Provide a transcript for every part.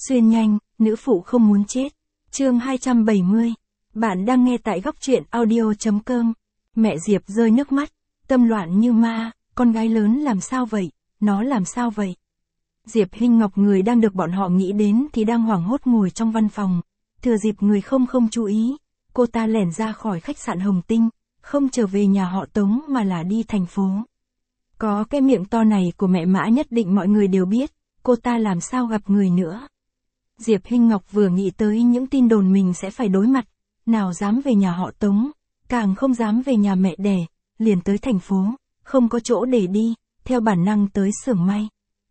Xuyên nhanh, nữ phụ không muốn chết. Chương 270. Bạn đang nghe tại góc truyện audio.com. Mẹ Diệp rơi nước mắt, tâm loạn như ma, con gái lớn làm sao vậy, nó làm sao vậy? Diệp Hinh Ngọc người đang được bọn họ nghĩ đến thì đang hoảng hốt ngồi trong văn phòng. Thừa dịp người không chú ý, cô ta lẻn ra khỏi khách sạn Hồng Tinh, không trở về nhà họ Tống mà là đi thành phố. Có cái miệng to này của mẹ Mã nhất định mọi người đều biết, cô ta làm sao gặp người nữa. Diệp Hinh Ngọc vừa nghĩ tới những tin đồn mình sẽ phải đối mặt, nào dám về nhà họ Tống, càng không dám về nhà mẹ đẻ, liền tới thành phố, không có chỗ để đi, theo bản năng tới xưởng may.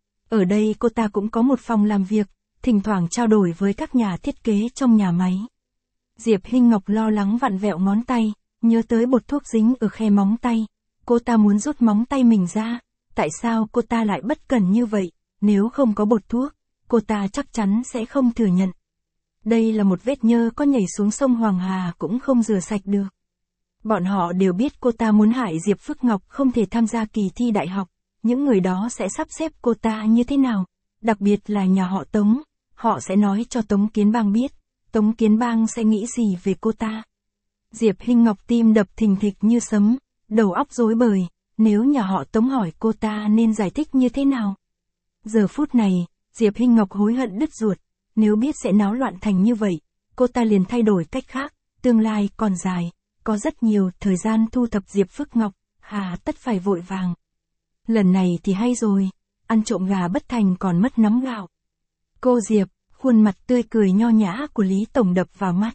Ở đây cô ta cũng có một phòng làm việc, thỉnh thoảng trao đổi với các nhà thiết kế trong nhà máy. Diệp Hinh Ngọc lo lắng vặn vẹo ngón tay, nhớ tới bột thuốc dính ở khe móng tay. Cô ta muốn rút móng tay mình ra, tại sao cô ta lại bất cẩn như vậy, nếu không có bột thuốc, cô ta chắc chắn sẽ không thừa nhận. Đây là một vết nhơ có nhảy xuống sông Hoàng Hà cũng không rửa sạch được. Bọn họ đều biết cô ta muốn hại Diệp Phước Ngọc không thể tham gia kỳ thi đại học, những người đó sẽ sắp xếp cô ta như thế nào, đặc biệt là nhà họ Tống, họ sẽ nói cho Tống Kiến Bang biết, Tống Kiến Bang sẽ nghĩ gì về cô ta. Diệp Hinh Ngọc tim đập thình thịch như sấm, đầu óc rối bời, nếu nhà họ Tống hỏi cô ta nên giải thích như thế nào. Giờ phút này, Diệp Hinh Ngọc hối hận đứt ruột, nếu biết sẽ náo loạn thành như vậy, cô ta liền thay đổi cách khác, tương lai còn dài, có rất nhiều thời gian thu thập Diệp Phước Ngọc, hà tất phải vội vàng. Lần này thì hay rồi, ăn trộm gà bất thành còn mất nắm gạo. Cô Diệp, khuôn mặt tươi cười nho nhã của Lý Tổng đập vào mắt.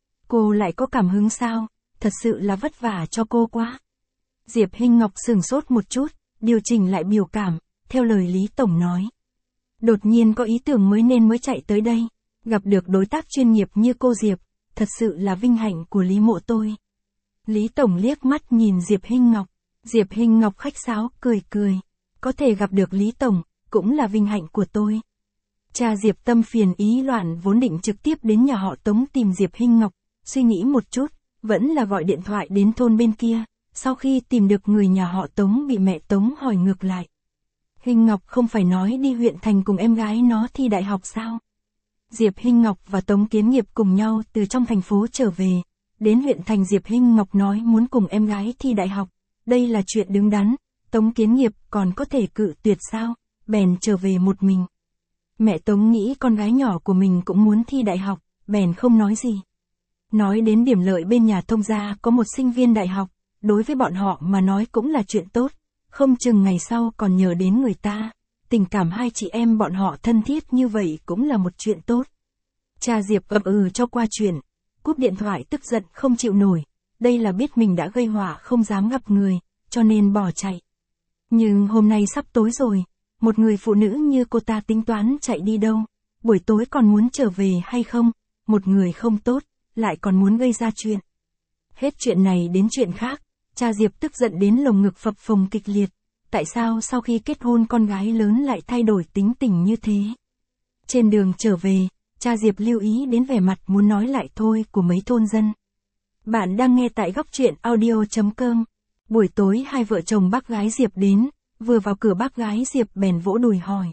Cô lại có cảm hứng sao, thật sự là vất vả cho cô quá. Diệp Hinh Ngọc sửng sốt một chút, điều chỉnh lại biểu cảm, theo lời Lý Tổng nói. Đột nhiên có ý tưởng mới chạy tới đây, gặp được đối tác chuyên nghiệp như cô Diệp, thật sự là vinh hạnh của Lý Mộ tôi. Lý Tổng liếc mắt nhìn Diệp Hinh Ngọc, Diệp Hinh Ngọc khách sáo, cười, có thể gặp được Lý Tổng, cũng là vinh hạnh của tôi. Cha Diệp tâm phiền ý loạn vốn định trực tiếp đến nhà họ Tống tìm Diệp Hinh Ngọc, suy nghĩ một chút, vẫn là gọi điện thoại đến thôn bên kia, sau khi tìm được người nhà họ Tống bị mẹ Tống hỏi ngược lại. Hinh Ngọc không phải nói đi huyện thành cùng em gái nó thi đại học sao? Diệp Hinh Ngọc và Tống Kiến Nghiệp cùng nhau từ trong thành phố trở về, đến huyện thành Diệp Hinh Ngọc nói muốn cùng em gái thi đại học, đây là chuyện đứng đắn, Tống Kiến Nghiệp còn có thể cự tuyệt sao, bèn trở về một mình. Mẹ Tống nghĩ con gái nhỏ của mình cũng muốn thi đại học, bèn không nói gì. Nói đến điểm lợi bên nhà Thông gia có một sinh viên đại học, đối với bọn họ mà nói cũng là chuyện tốt, không chừng ngày sau còn nhờ đến người ta, tình cảm hai chị em bọn họ thân thiết như vậy cũng là một chuyện tốt. Cha Diệp cho qua chuyện, cúp điện thoại tức giận không chịu nổi, đây là biết mình đã gây họa không dám gặp người, cho nên bỏ chạy. Nhưng hôm nay sắp tối rồi, một người phụ nữ như cô ta tính toán chạy đi đâu, buổi tối còn muốn trở về hay không, một người không tốt, lại còn muốn gây ra chuyện. Hết chuyện này đến chuyện khác, cha Diệp tức giận đến lồng ngực phập phồng kịch liệt, tại sao sau khi kết hôn con gái lớn lại thay đổi tính tình như thế. Trên đường trở về, cha Diệp lưu ý đến vẻ mặt muốn nói lại thôi của mấy thôn dân. Bạn đang nghe tại góc truyện audio.com. Buổi tối hai vợ chồng bác gái Diệp đến, vừa vào cửa bác gái Diệp bèn vỗ đùi hỏi.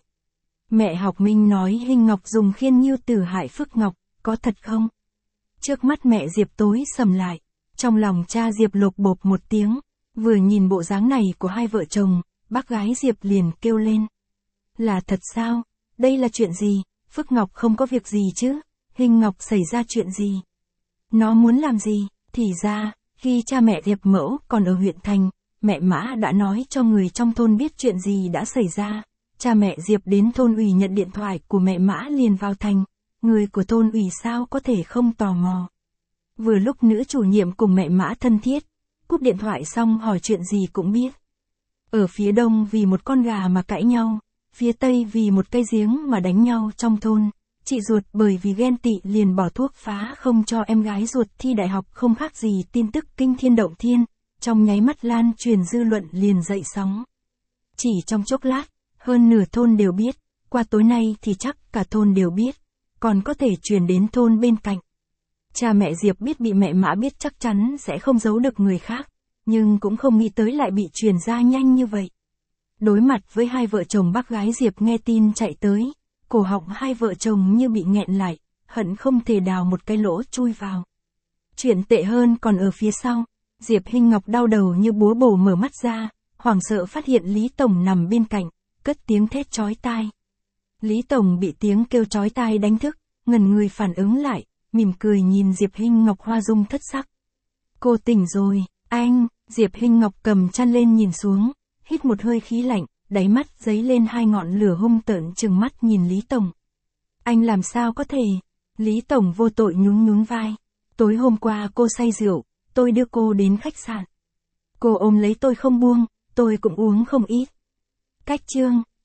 Mẹ Học Minh nói Hinh Ngọc dùng khiên nghiêu tử hại Phước Ngọc, có thật không? Trước mắt mẹ Diệp tối sầm lại, trong lòng cha Diệp lột bột một tiếng, vừa nhìn bộ dáng này của hai vợ chồng, bác gái Diệp liền kêu lên. Là thật sao? Đây là chuyện gì? Phước Ngọc không có việc gì chứ? Hinh Ngọc xảy ra chuyện gì? Nó muốn làm gì? Thì ra, khi cha mẹ Diệp Mẫu còn ở huyện thành, mẹ Mã đã nói cho người trong thôn biết chuyện gì đã xảy ra. Cha mẹ Diệp đến thôn ủy nhận điện thoại của mẹ Mã liền vào thành, người của thôn ủy sao có thể không tò mò. Vừa lúc nữ chủ nhiệm cùng mẹ Mã thân thiết, cúp điện thoại xong hỏi chuyện gì cũng biết. Ở phía đông vì một con gà mà cãi nhau, phía tây vì một cây giếng mà đánh nhau trong thôn, chị ruột bởi vì ghen tị liền bỏ thuốc phá không cho em gái ruột thi đại học không khác gì tin tức kinh thiên động thiên, trong nháy mắt lan truyền dư luận liền dậy sóng. Chỉ trong chốc lát, hơn nửa thôn đều biết, qua tối nay thì chắc cả thôn đều biết, còn có thể truyền đến thôn bên cạnh. Cha mẹ Diệp biết bị mẹ Mã biết chắc chắn sẽ không giấu được người khác, nhưng cũng không nghĩ tới lại bị truyền ra nhanh như vậy. Đối mặt với hai vợ chồng bác gái Diệp nghe tin chạy tới, cổ họng hai vợ chồng như bị nghẹn lại, hận không thể đào một cái lỗ chui vào. Chuyện tệ hơn còn ở phía sau, Diệp Hinh Ngọc đau đầu như búa bổ mở mắt ra, hoảng sợ phát hiện Lý Tổng nằm bên cạnh, cất tiếng thét chói tai. Lý Tổng bị tiếng kêu chói tai đánh thức, ngẩn người phản ứng lại, mỉm cười nhìn Diệp Hinh Ngọc hoa dung thất sắc. Cô tỉnh rồi, anh, Diệp Hinh Ngọc cầm chăn lên nhìn xuống, hít một hơi khí lạnh, đáy mắt dấy lên hai ngọn lửa hung tợn trừng mắt nhìn Lý Tổng. Anh làm sao có thể? Lý Tổng vô tội nhún nhún vai. Tối hôm qua cô say rượu, tôi đưa cô đến khách sạn. Cô ôm lấy tôi không buông, tôi cũng uống không ít. Cách chương